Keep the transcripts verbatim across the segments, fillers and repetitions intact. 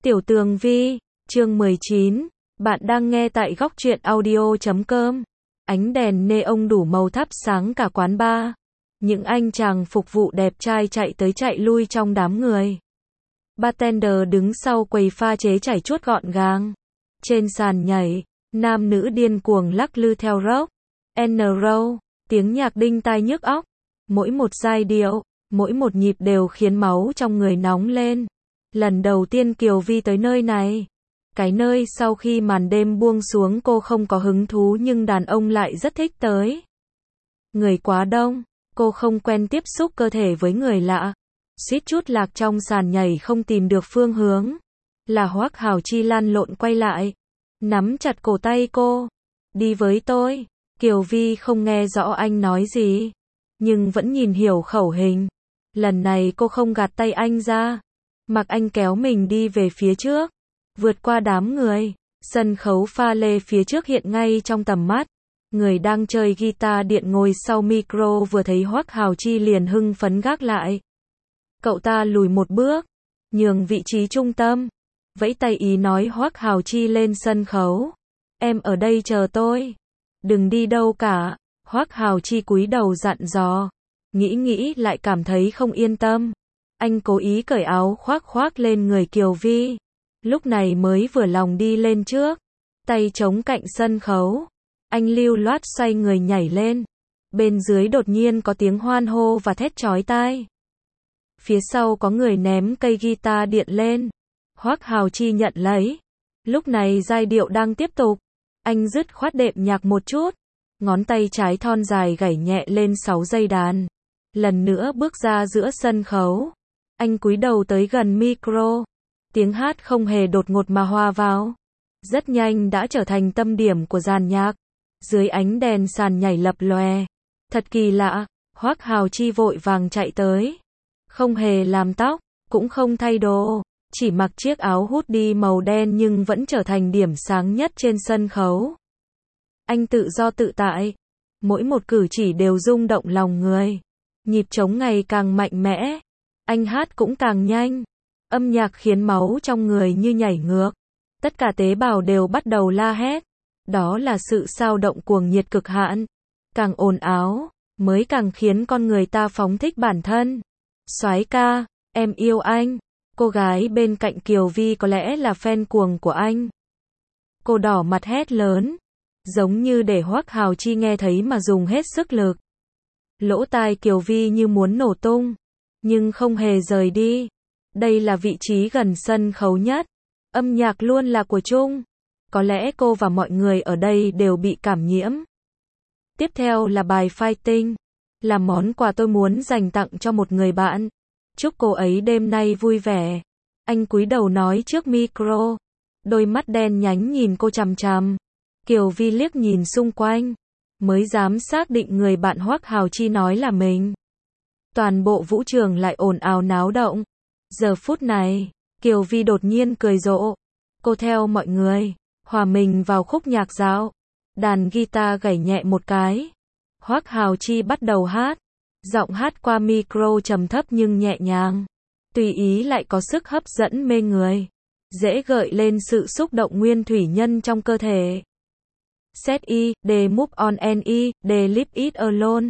Tiểu Tường Vi, chương mười chín, bạn đang nghe tại góc truyện audio chấm com. Ánh đèn neon đủ màu thắp sáng cả quán bar. Những anh chàng phục vụ đẹp trai chạy tới chạy lui trong đám người. Bartender đứng sau quầy pha chế chảy chuốt gọn gàng. Trên sàn nhảy, nam nữ điên cuồng lắc lư theo rock and roll, tiếng nhạc đinh tai nhức óc. Mỗi một giai điệu, mỗi một nhịp đều khiến máu trong người nóng lên. Lần đầu tiên Kiều Vi tới nơi này, cái nơi sau khi màn đêm buông xuống cô không có hứng thú nhưng đàn ông lại rất thích tới. Người quá đông, cô không quen tiếp xúc cơ thể với người lạ. Suýt chút lạc trong sàn nhảy không tìm được phương hướng. Là Hoắc Hào Chi lăn lộn quay lại, nắm chặt cổ tay cô. Đi với tôi. Kiều Vi không nghe rõ anh nói gì, nhưng vẫn nhìn hiểu khẩu hình. Lần này cô không gạt tay anh ra, mặc anh kéo mình đi về phía trước, vượt qua đám người. Sân khấu pha lê phía trước hiện ngay trong tầm mắt. Người đang chơi guitar điện ngồi sau micro vừa thấy Hoắc Hào Chi liền hưng phấn gác lại. Cậu ta lùi một bước, nhường vị trí trung tâm, vẫy tay ý nói Hoắc Hào Chi lên sân khấu. Em ở đây chờ tôi, đừng đi đâu cả. Hoắc Hào Chi cúi đầu dặn dò, nghĩ nghĩ lại cảm thấy không yên tâm. Anh cố ý cởi áo khoác khoác lên người Kiều Vi, lúc này mới vừa lòng đi lên trước, tay chống cạnh sân khấu. Anh lưu loát xoay người nhảy lên. Bên dưới đột nhiên có tiếng hoan hô và thét chói tai. Phía sau có người ném cây guitar điện lên. Hoắc Hào Chi nhận lấy. Lúc này giai điệu đang tiếp tục. Anh dứt khoát đệm nhạc một chút. Ngón tay trái thon dài gảy nhẹ lên sáu dây đàn. Lần nữa bước ra giữa sân khấu. Anh cúi đầu tới gần micro. Tiếng hát không hề đột ngột mà hòa vào. Rất nhanh đã trở thành tâm điểm của dàn nhạc. Dưới ánh đèn sàn nhảy lập lòe. Thật kỳ lạ, Hoắc Hào Chi vội vàng chạy tới. Không hề làm tóc, cũng không thay đồ, chỉ mặc chiếc áo hoodie màu đen nhưng vẫn trở thành điểm sáng nhất trên sân khấu. Anh tự do tự tại, mỗi một cử chỉ đều rung động lòng người. Nhịp trống ngày càng mạnh mẽ, anh hát cũng càng nhanh. Âm nhạc khiến máu trong người như nhảy ngược. Tất cả tế bào đều bắt đầu la hét. Đó là sự xao động cuồng nhiệt cực hạn. Càng ồn ào, mới càng khiến con người ta phóng thích bản thân. Soái ca, em yêu anh. Cô gái bên cạnh Kiều Vi có lẽ là fan cuồng của anh. Cô đỏ mặt hét lớn, giống như để Hoắc Hào Chi nghe thấy mà dùng hết sức lực. Lỗ tai Kiều Vi như muốn nổ tung, nhưng không hề rời đi. Đây là vị trí gần sân khấu nhất. Âm nhạc luôn là của chung. Có lẽ cô và mọi người ở đây đều bị cảm nhiễm. Tiếp theo là bài Fighting, là món quà tôi muốn dành tặng cho một người bạn. Chúc cô ấy đêm nay vui vẻ. Anh cúi đầu nói trước micro. Đôi mắt đen nhánh nhìn cô chằm chằm. Kiều Vi liếc nhìn xung quanh, mới dám xác định người bạn Hoắc Hào Chi nói là mình. Toàn bộ vũ trường lại ồn ào náo động. Giờ phút này, Kiều Vi đột nhiên cười rộ. Cô theo mọi người, hòa mình vào khúc nhạc dạo. Đàn guitar gảy nhẹ một cái. Hoắc Hào Chi bắt đầu hát. Giọng hát qua micro trầm thấp nhưng nhẹ nhàng. Tùy ý lại có sức hấp dẫn mê người. Dễ gợi lên sự xúc động nguyên thủy nhân trong cơ thể. Set E, they move on and E, they leave it alone.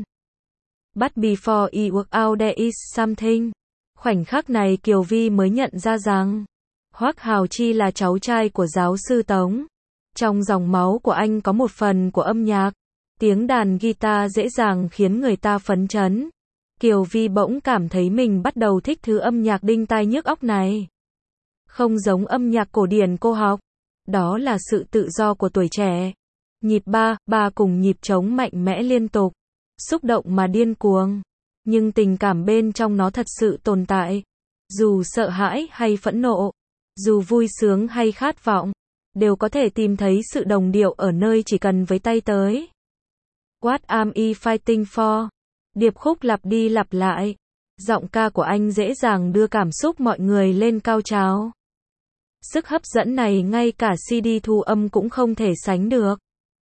But before I work out there is something. Khoảnh khắc này Kiều Vi mới nhận ra rằng Hoắc Hào Chi là cháu trai của giáo sư Tống. Trong dòng máu của anh có một phần của âm nhạc. Tiếng đàn guitar dễ dàng khiến người ta phấn chấn. Kiều Vi bỗng cảm thấy mình bắt đầu thích thứ âm nhạc đinh tai nhức óc này. Không giống âm nhạc cổ điển cô học. Đó là sự tự do của tuổi trẻ. Nhịp ba, ba cùng nhịp trống mạnh mẽ liên tục. Xúc động mà điên cuồng. Nhưng tình cảm bên trong nó thật sự tồn tại. Dù sợ hãi hay phẫn nộ, dù vui sướng hay khát vọng, đều có thể tìm thấy sự đồng điệu ở nơi chỉ cần với tay tới. What am I fighting for? Điệp khúc lặp đi lặp lại. Giọng ca của anh dễ dàng đưa cảm xúc mọi người lên cao trào. Sức hấp dẫn này ngay cả xê đê thu âm cũng không thể sánh được.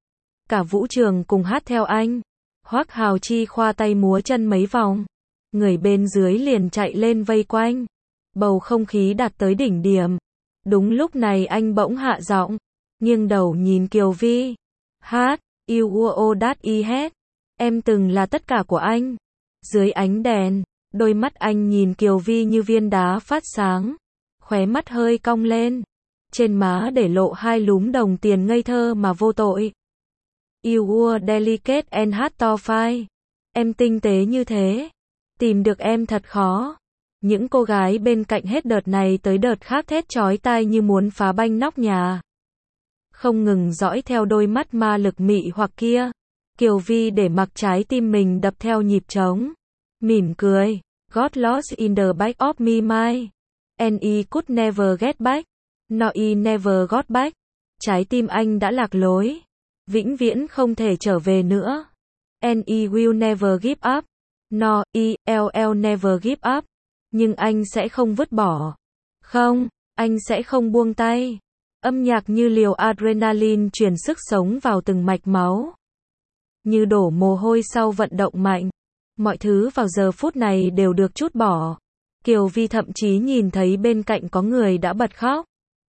Cả vũ trường cùng hát theo anh. Hoắc Hào Chi khoa tay múa chân mấy vòng. Người bên dưới liền chạy lên vây quanh. Bầu không khí đạt tới đỉnh điểm. Đúng lúc này anh bỗng hạ giọng, nghiêng đầu nhìn Kiều Vi. Hát, you were all that I had. Em từng là tất cả của anh. Dưới ánh đèn, đôi mắt anh nhìn Kiều Vi như viên đá phát sáng, khóe mắt hơi cong lên, trên má để lộ hai lúm đồng tiền ngây thơ mà vô tội. You were delicate and hard to find. Em tinh tế như thế, tìm được em thật khó. Những cô gái bên cạnh hết đợt này tới đợt khác thét chói tai như muốn phá banh nóc nhà, không ngừng dõi theo đôi mắt ma lực mị hoặc kia. Kiều Vi để mặc trái tim mình đập theo nhịp trống, mỉm cười. Got lost in the back of me mind, and I could never get back. No, I never got back. Trái tim anh đã lạc lối, vĩnh viễn không thể trở về nữa. And I will never give up. No, I will never give up. Nhưng anh sẽ không vứt bỏ. Không, anh sẽ không buông tay. Âm nhạc như liều adrenaline truyền sức sống vào từng mạch máu, như đổ mồ hôi sau vận động mạnh. Mọi thứ vào giờ phút này đều được trút bỏ. Kiều Vi thậm chí nhìn thấy bên cạnh có người đã bật khóc.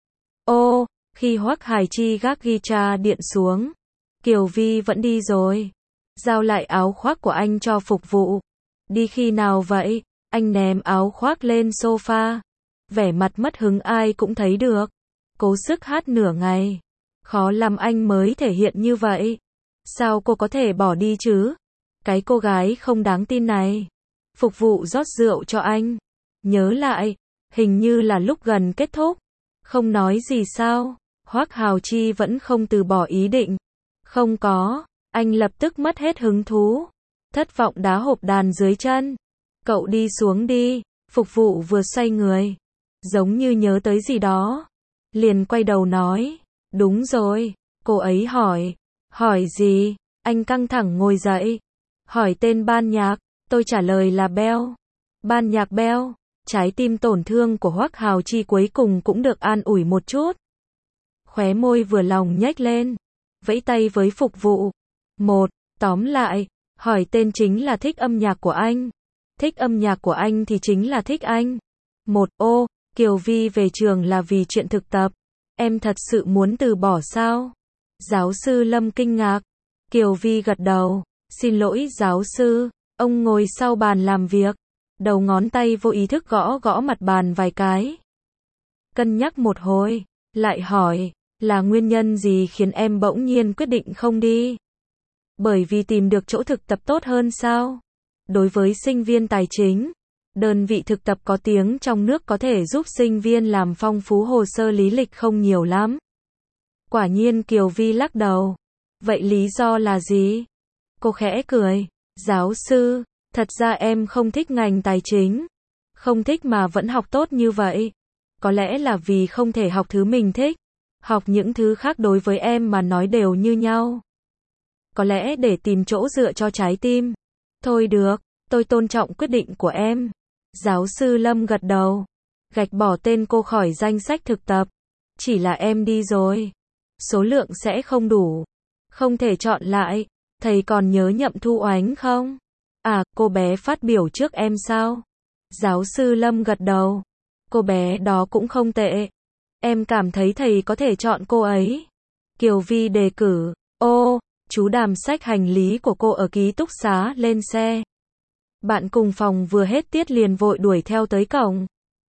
Ô, khi Hoắc Hải Chi gác guitar điện xuống, Kiều Vi vẫn đi rồi. Giao lại áo khoác của anh cho phục vụ. Đi khi nào vậy? Anh ném áo khoác lên sofa. Vẻ mặt mất hứng ai cũng thấy được. Cố sức hát nửa ngày. Khó lắm anh mới thể hiện như vậy. Sao cô có thể bỏ đi chứ? Cái cô gái không đáng tin này. Phục vụ rót rượu cho anh. Nhớ lại, hình như là lúc gần kết thúc. Không nói gì sao? Hoắc Hào Chi vẫn không từ bỏ ý định. Không có, anh lập tức mất hết hứng thú. Thất vọng đá hộp đàn dưới chân. Cậu đi xuống đi. Phục vụ vừa xoay người, giống như nhớ tới gì đó, liền quay đầu nói. Đúng rồi. Cô ấy hỏi. Hỏi gì? Anh căng thẳng ngồi dậy. Hỏi tên ban nhạc. Tôi trả lời là Bell. Ban nhạc Bell. Trái tim tổn thương của Hoắc Hào Chi cuối cùng cũng được an ủi một chút. Khóe môi vừa lòng nhếch lên, vẫy tay với phục vụ. Một, tóm lại, hỏi tên chính là thích âm nhạc của anh. Thích âm nhạc của anh thì chính là thích anh. Một, ô, Kiều Vi về trường là vì chuyện thực tập. Em thật sự muốn từ bỏ sao? Giáo sư Lâm kinh ngạc. Kiều Vi gật đầu. Xin lỗi giáo sư. Ông ngồi sau bàn làm việc. Đầu ngón tay vô ý thức gõ gõ mặt bàn vài cái. Cân nhắc một hồi, lại hỏi, là nguyên nhân gì khiến em bỗng nhiên quyết định không đi? Bởi vì tìm được chỗ thực tập tốt hơn sao? Đối với sinh viên tài chính, đơn vị thực tập có tiếng trong nước có thể giúp sinh viên làm phong phú hồ sơ lý lịch không nhiều lắm. Quả nhiên Kiều Vi lắc đầu. Vậy lý do là gì? Cô khẽ cười. Giáo sư, thật ra em không thích ngành tài chính. Không thích mà vẫn học tốt như vậy. Có lẽ là vì không thể học thứ mình thích. Học những thứ khác đối với em mà nói đều như nhau. Có lẽ để tìm chỗ dựa cho trái tim. Thôi được, tôi tôn trọng quyết định của em. Giáo sư Lâm gật đầu. Gạch bỏ tên cô khỏi danh sách thực tập. Chỉ là em đi rồi, số lượng sẽ không đủ. Không thể chọn lại. Thầy còn nhớ Nhậm Thu Oánh không? À, cô bé phát biểu trước em sao? Giáo sư Lâm gật đầu. Cô bé đó cũng không tệ. Em cảm thấy thầy có thể chọn cô ấy. Kiều Vi đề cử. Ô, chú Đàm xách hành lý của cô ở ký túc xá lên xe. Bạn cùng phòng vừa hết tiết liền vội đuổi theo tới cổng.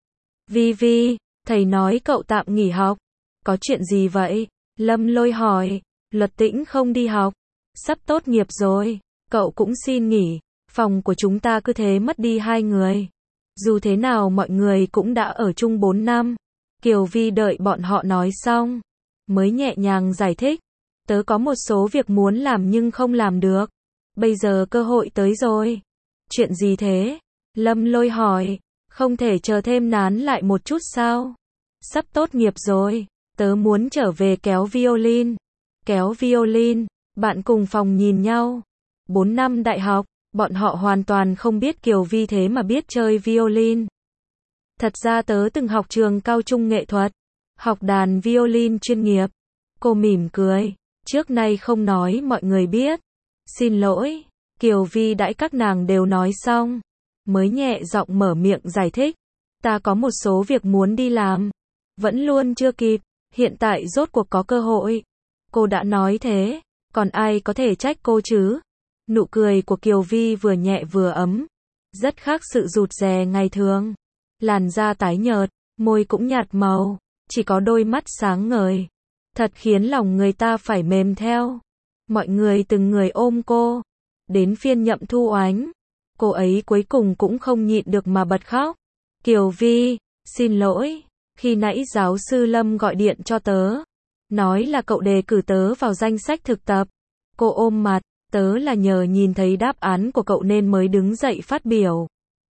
Vi Vi, thầy nói cậu tạm nghỉ học. Có chuyện gì vậy? Lâm Lôi hỏi. Luật Tĩnh không đi học. Sắp tốt nghiệp rồi. Cậu cũng xin nghỉ. Phòng của chúng ta cứ thế mất đi hai người. Dù thế nào mọi người cũng đã ở chung bốn năm. Kiều Vi đợi bọn họ nói xong, mới nhẹ nhàng giải thích. Tớ có một số việc muốn làm nhưng không làm được. Bây giờ cơ hội tới rồi. Chuyện gì thế? Lâm Lôi hỏi. Không thể chờ thêm nán lại một chút sao? Sắp tốt nghiệp rồi. Tớ muốn trở về kéo violin. Kéo violin. Bạn cùng phòng nhìn nhau. Bốn năm đại học, bọn họ hoàn toàn không biết Kiều Vi thế mà biết chơi violin. Thật ra tớ từng học trường cao trung nghệ thuật. Học đàn violin chuyên nghiệp. Cô mỉm cười. Trước nay không nói mọi người biết. Xin lỗi. Kiều Vi đãi các nàng đều nói xong, mới nhẹ giọng mở miệng giải thích. Ta có một số việc muốn đi làm. Vẫn luôn chưa kịp, hiện tại rốt cuộc có cơ hội. Cô đã nói thế, còn ai có thể trách cô chứ? Nụ cười của Kiều Vi vừa nhẹ vừa ấm, rất khác sự rụt rè ngày thường. Làn da tái nhợt, môi cũng nhạt màu, chỉ có đôi mắt sáng ngời. Thật khiến lòng người ta phải mềm theo. Mọi người từng người ôm cô. Đến phiên Nhậm Thu Oánh, cô ấy cuối cùng cũng không nhịn được mà bật khóc. Kiều Vi, xin lỗi, khi nãy giáo sư Lâm gọi điện cho tớ, nói là cậu đề cử tớ vào danh sách thực tập. Cô ôm mặt, tớ là nhờ nhìn thấy đáp án của cậu nên mới đứng dậy phát biểu.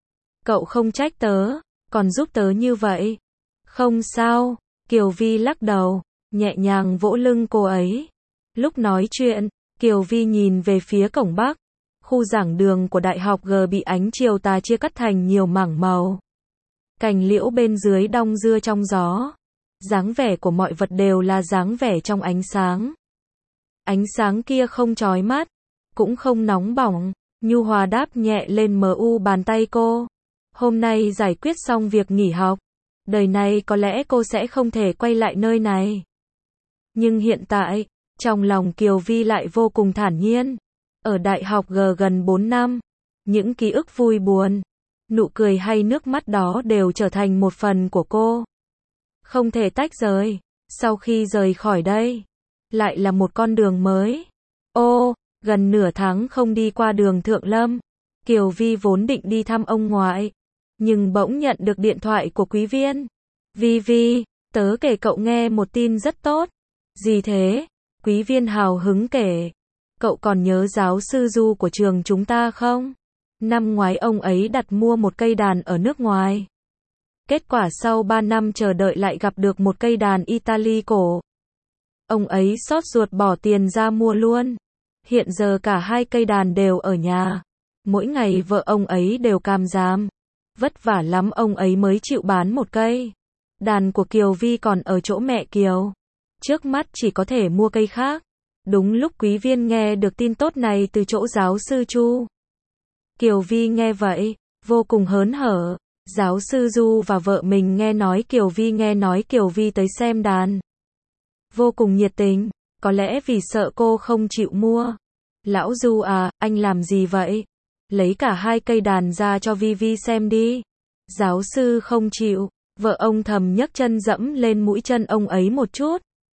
Cậu không trách tớ, còn giúp tớ như vậy. Không sao, Kiều Vi lắc đầu, nhẹ nhàng vỗ lưng cô ấy. Lúc nói chuyện, Kiều Vi nhìn về phía cổng Bắc. Khu giảng đường của Đại học G bị ánh chiều tà chia cắt thành nhiều mảng màu. Cành liễu bên dưới đong đưa trong gió. Dáng vẻ của mọi vật đều là dáng vẻ trong ánh sáng. Ánh sáng kia không chói mắt, cũng không nóng bỏng, nhu hòa đáp nhẹ lên mờ u bàn tay cô. Hôm nay giải quyết xong việc nghỉ học, đời này có lẽ cô sẽ không thể quay lại nơi này. Nhưng hiện tại, trong lòng Kiều Vi lại vô cùng thản nhiên. Ở Đại học G gần bốn năm, những ký ức vui buồn, nụ cười hay nước mắt đó đều trở thành một phần của cô. Không thể tách rời. Sau khi rời khỏi đây, lại là một con đường mới. Ô, gần nửa tháng không đi qua đường Thượng Lâm. Kiều Vi vốn định đi thăm ông ngoại, nhưng bỗng nhận được điện thoại của Quý Viên. Vi Vi, tớ kể cậu nghe một tin rất tốt. Gì thế? Quý Viên hào hứng kể. Cậu còn nhớ giáo sư Du của trường chúng ta không? Năm ngoái ông ấy đặt mua một cây đàn ở nước ngoài. Kết quả sau ba năm chờ đợi lại gặp được một cây đàn Italy cổ. Ông ấy xót ruột bỏ tiền ra mua luôn. Hiện giờ cả hai cây đàn đều ở nhà. Mỗi ngày vợ ông ấy đều càm ràm. Vất vả lắm ông ấy mới chịu bán một cây. Đàn của Kiều Vi còn ở chỗ mẹ Kiều. Trước mắt chỉ có thể mua cây khác. Đúng lúc Quý Viên nghe được tin tốt này từ chỗ giáo sư Chu. Kiều Vi nghe vậy, vô cùng hớn hở. Giáo sư Du và vợ mình nghe nói Kiều Vi nghe nói Kiều Vi tới xem đàn. Vô cùng nhiệt tình, có lẽ vì sợ cô không chịu mua. Lão Du à, anh làm gì vậy? Lấy cả hai cây đàn ra cho Vi Vi xem đi. Giáo sư không chịu, vợ ông thầm nhấc chân dẫm lên mũi chân ông ấy một chút.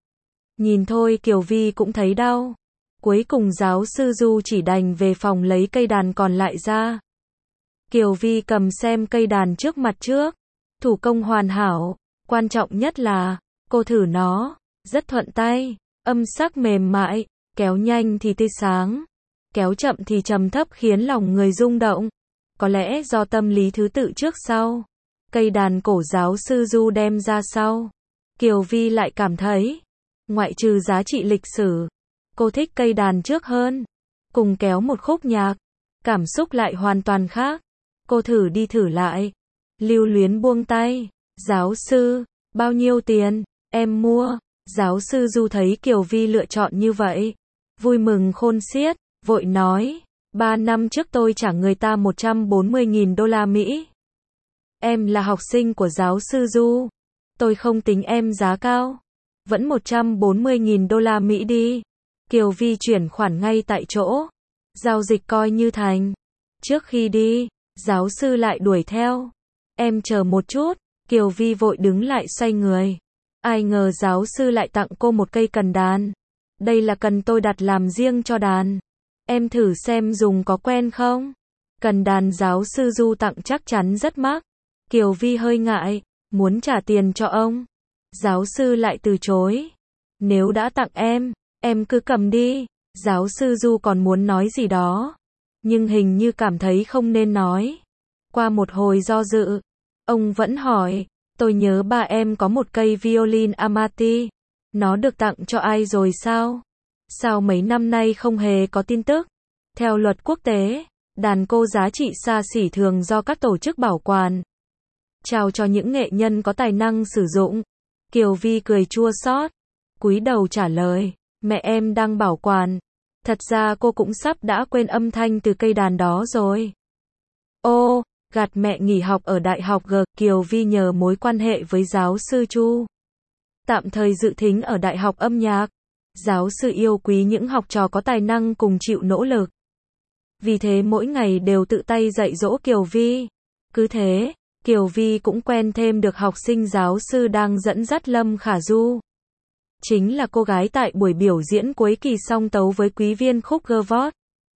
Nhìn thôi Kiều Vi cũng thấy đau. Cuối cùng giáo sư Du chỉ đành về phòng lấy cây đàn còn lại ra. Kiều Vi cầm xem cây đàn trước mặt trước. Thủ công hoàn hảo. Quan trọng nhất là, cô thử nó. Rất thuận tay. Âm sắc mềm mại. Kéo nhanh thì tươi sáng. Kéo chậm thì trầm thấp khiến lòng người rung động. Có lẽ do tâm lý thứ tự trước sau. Cây đàn cổ giáo sư Du đem ra sau. Kiều Vi lại cảm thấy, ngoại trừ giá trị lịch sử, cô thích cây đàn trước hơn. Cùng kéo một khúc nhạc, cảm xúc lại hoàn toàn khác. Cô thử đi thử lại. Lưu luyến buông tay. Giáo sư, bao nhiêu tiền? Em mua. Giáo sư Du thấy Kiều Vi lựa chọn như vậy. Vui mừng khôn xiết, vội nói. Ba năm trước tôi trả người ta một trăm bốn mươi nghìn đô la Mỹ. Em là học sinh của giáo sư Du. Tôi không tính em giá cao. Vẫn một trăm bốn mươi nghìn đô la Mỹ đi. Kiều Vi chuyển khoản ngay tại chỗ. Giao dịch coi như thành. Trước khi đi, giáo sư lại đuổi theo. Em chờ một chút. Kiều Vi vội đứng lại xoay người. Ai ngờ giáo sư lại tặng cô một cây cần đàn. Đây là cần tôi đặt làm riêng cho đàn. Em thử xem dùng có quen không? Cần đàn giáo sư Du tặng chắc chắn rất mắc. Kiều Vi hơi ngại, muốn trả tiền cho ông. Giáo sư lại từ chối. Nếu đã tặng em, em cứ cầm đi. Giáo sư Du còn muốn nói gì đó, nhưng hình như cảm thấy không nên nói. Qua một hồi do dự, ông vẫn hỏi, tôi nhớ ba em có một cây violin Amati. Nó được tặng cho ai rồi sao? Sao mấy năm nay không hề có tin tức? Theo luật quốc tế, đàn cô giá trị xa xỉ thường do các tổ chức bảo quản, trao cho những nghệ nhân có tài năng sử dụng. Kiều Vi cười chua xót, cúi đầu trả lời, mẹ em đang bảo quản. Thật ra cô cũng sắp đã quên âm thanh từ cây đàn đó rồi. Ô, gạt mẹ nghỉ học ở Đại học G, Kiều Vi nhờ mối quan hệ với giáo sư Chu. tạm thời dự thính ở Đại học âm nhạc. Giáo sư yêu quý những học trò có tài năng cùng chịu nỗ lực. Vì thế mỗi ngày đều tự tay dạy dỗ Kiều Vi. Cứ thế, Kiều Vi cũng quen thêm được học sinh giáo sư đang dẫn dắt Lâm Khả Du. Chính là cô gái tại buổi biểu diễn cuối kỳ song tấu với quý viên khúc Gavotte.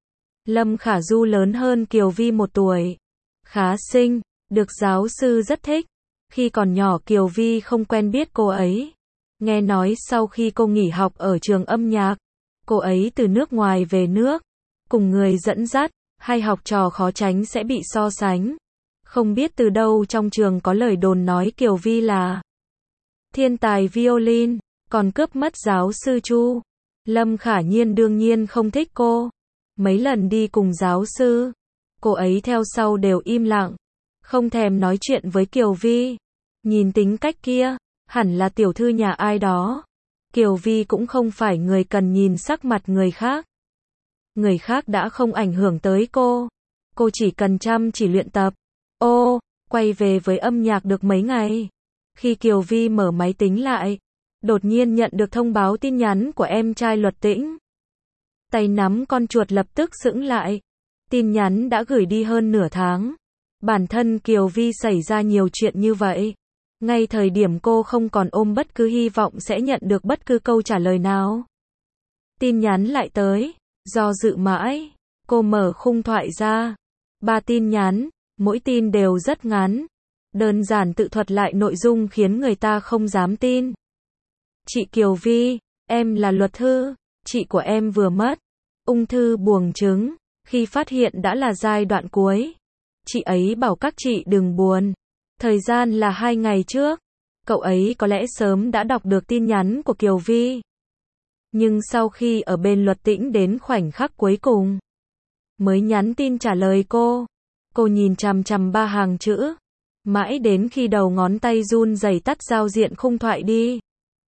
Lâm Khả Du lớn hơn Kiều Vi một tuổi. Khá xinh, được giáo sư rất thích. Khi còn nhỏ Kiều Vi không quen biết cô ấy. Nghe nói sau khi cô nghỉ học ở trường âm nhạc, cô ấy từ nước ngoài về nước, cùng người dẫn dắt, hai học trò khó tránh sẽ bị so sánh. Không biết từ đâu trong trường có lời đồn nói Kiều Vi là thiên tài violin, còn cướp mất giáo sư Chu. Lâm Khả Nhiên đương nhiên không thích cô. Mấy lần đi cùng giáo sư, cô ấy theo sau đều im lặng, không thèm nói chuyện với Kiều Vi. Nhìn tính cách kia, hẳn là tiểu thư nhà ai đó. Kiều Vi cũng không phải người cần nhìn sắc mặt người khác. Người khác đã không ảnh hưởng tới cô. Cô chỉ cần chăm chỉ luyện tập. Ô, quay về với âm nhạc được mấy ngày. Khi Kiều Vi mở máy tính lại, đột nhiên nhận được thông báo tin nhắn của em trai Luật Tĩnh. Tay nắm con chuột lập tức sững lại. Tin nhắn đã gửi đi hơn nửa tháng. Bản thân Kiều Vi xảy ra nhiều chuyện như vậy. Ngay thời điểm cô không còn ôm bất cứ hy vọng sẽ nhận được bất cứ câu trả lời nào. Tin nhắn lại tới. Do dự mãi, cô mở khung thoại ra. Ba tin nhắn, mỗi tin đều rất ngắn. Đơn giản tự thuật lại nội dung khiến người ta không dám tin. Chị Kiều Vi, em là luật thư. Chị của em vừa mất. Ung thư buồng trứng. Khi phát hiện đã là giai đoạn cuối. Chị ấy bảo các chị đừng buồn. Thời gian là hai ngày trước. Cậu ấy có lẽ sớm đã đọc được tin nhắn của Kiều Vi. Nhưng sau khi ở bên Luật Tĩnh đến khoảnh khắc cuối cùng, mới nhắn tin trả lời cô. Cô nhìn chằm chằm ba hàng chữ. Mãi đến khi đầu ngón tay run rẩy tắt giao diện khung thoại đi.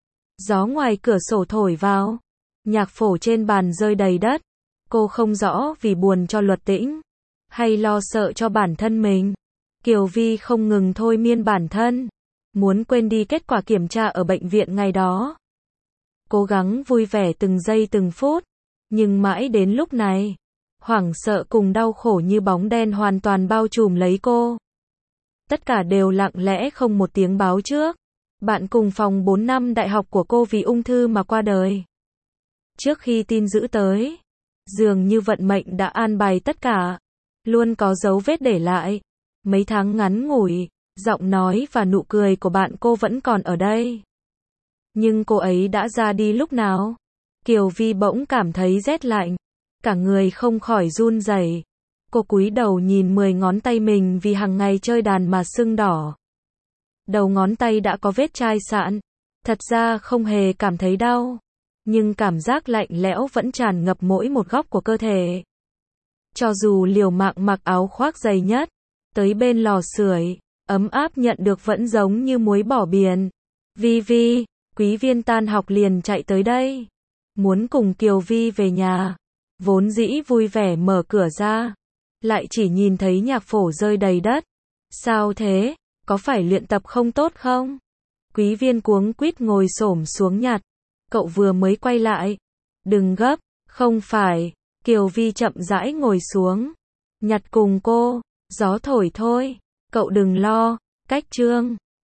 Gió ngoài cửa sổ thổi vào. Nhạc phổ trên bàn rơi đầy đất. Cô không rõ vì buồn cho Luật Tĩnh, hay lo sợ cho bản thân mình. Kiều Vi không ngừng thôi miên bản thân, muốn quên đi kết quả kiểm tra ở bệnh viện ngày đó. Cố gắng vui vẻ từng giây từng phút, nhưng mãi đến lúc này, hoảng sợ cùng đau khổ như bóng đen hoàn toàn bao trùm lấy cô. Tất cả đều lặng lẽ không một tiếng báo trước. Bạn cùng phòng bốn năm đại học của cô vì ung thư mà qua đời. Trước khi tin dữ tới, dường như vận mệnh đã an bài tất cả, luôn có dấu vết để lại. Mấy tháng ngắn ngủi, giọng nói và nụ cười của bạn cô vẫn còn ở đây. Nhưng cô ấy đã ra đi lúc nào? Kiều Vi bỗng cảm thấy rét lạnh, cả người không khỏi run rẩy. Cô cúi đầu nhìn mười ngón tay mình vì hàng ngày chơi đàn mà sưng đỏ. Đầu ngón tay đã có vết chai sạn. Thật ra không hề cảm thấy đau, nhưng cảm giác lạnh lẽo vẫn tràn ngập mỗi một góc của cơ thể. Cho dù liều mạng mặc áo khoác dày nhất, tới bên lò sưởi, ấm áp nhận được vẫn giống như muối bỏ biển. Vi Vi, quý viên tan học liền chạy tới đây. Muốn cùng Kiều Vi về nhà. Vốn dĩ vui vẻ mở cửa ra, lại chỉ nhìn thấy nhạc phổ rơi đầy đất. Sao thế, có phải luyện tập không tốt không? Quý viên cuống quýt ngồi xổm xuống nhặt. Cậu vừa mới quay lại. Đừng gấp, không phải. Kiều Vi chậm rãi ngồi xuống. Nhặt cùng cô, gió thổi thôi. Cậu đừng lo, cách chương.